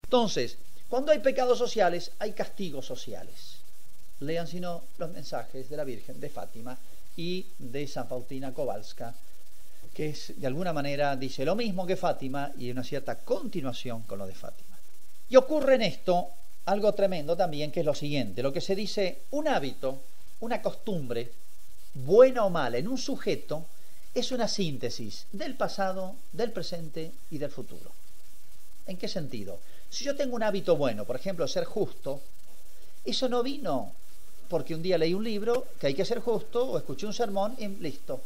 Entonces, cuando hay pecados sociales, hay castigos sociales. Lean, si no, los mensajes de la Virgen de Fátima y de San Faustina Kowalska, que es, de alguna manera dice lo mismo que Fátima y una cierta continuación con lo de Fátima. Y ocurre en esto algo tremendo también, que es lo siguiente: lo que se dice, un hábito, una costumbre, buena o mala, en un sujeto, es una síntesis del pasado, del presente y del futuro. ¿En qué sentido? Si yo tengo un hábito bueno, por ejemplo, ser justo, eso no vino porque un día leí un libro que hay que ser justo o escuché un sermón y listo.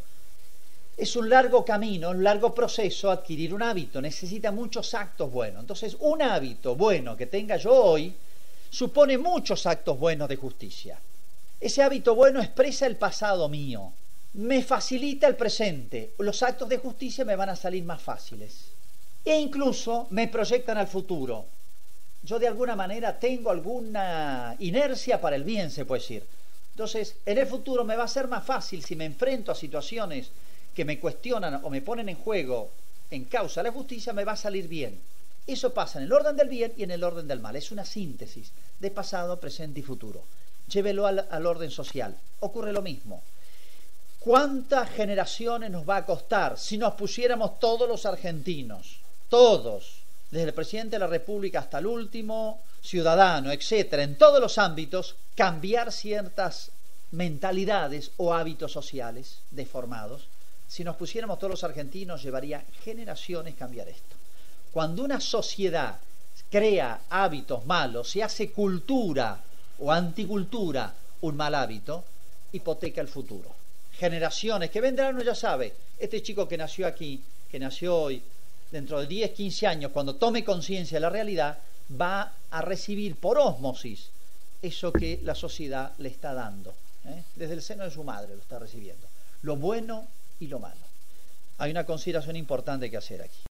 Es un largo camino, un largo proceso adquirir un hábito, necesita muchos actos buenos. Entonces, un hábito bueno que tenga yo hoy supone muchos actos buenos de justicia. Ese hábito bueno expresa el pasado mío, me facilita el presente, los actos de justicia me van a salir más fáciles e incluso me proyectan al futuro. Yo de alguna manera tengo alguna inercia para el bien, se puede decir. Entonces, en el futuro me va a ser más fácil si me enfrento a situaciones que me cuestionan o me ponen en juego, en causa la justicia, me va a salir bien. Eso pasa en el orden del bien y en el orden del mal. Es una síntesis de pasado, presente y futuro. Llévelo al orden social. Ocurre lo mismo. ¿Cuántas generaciones nos va a costar si nos pusiéramos todos los argentinos, todos, desde el presidente de la República hasta el último ciudadano, etcétera, en todos los ámbitos, cambiar ciertas mentalidades o hábitos sociales deformados? Si nos pusiéramos todos los argentinos, llevaría generaciones cambiar esto. Cuando una sociedad crea hábitos malos, se hace cultura o anticultura un mal hábito, hipoteca el futuro. Generaciones que vendrán, uno ya sabe, este chico que nació aquí, que nació hoy, dentro de 10, 15 años, cuando tome conciencia de la realidad, va a recibir por ósmosis eso que la sociedad le está dando. Desde el seno de su madre lo está recibiendo. Lo bueno y lo malo. Hay una consideración importante que hacer aquí.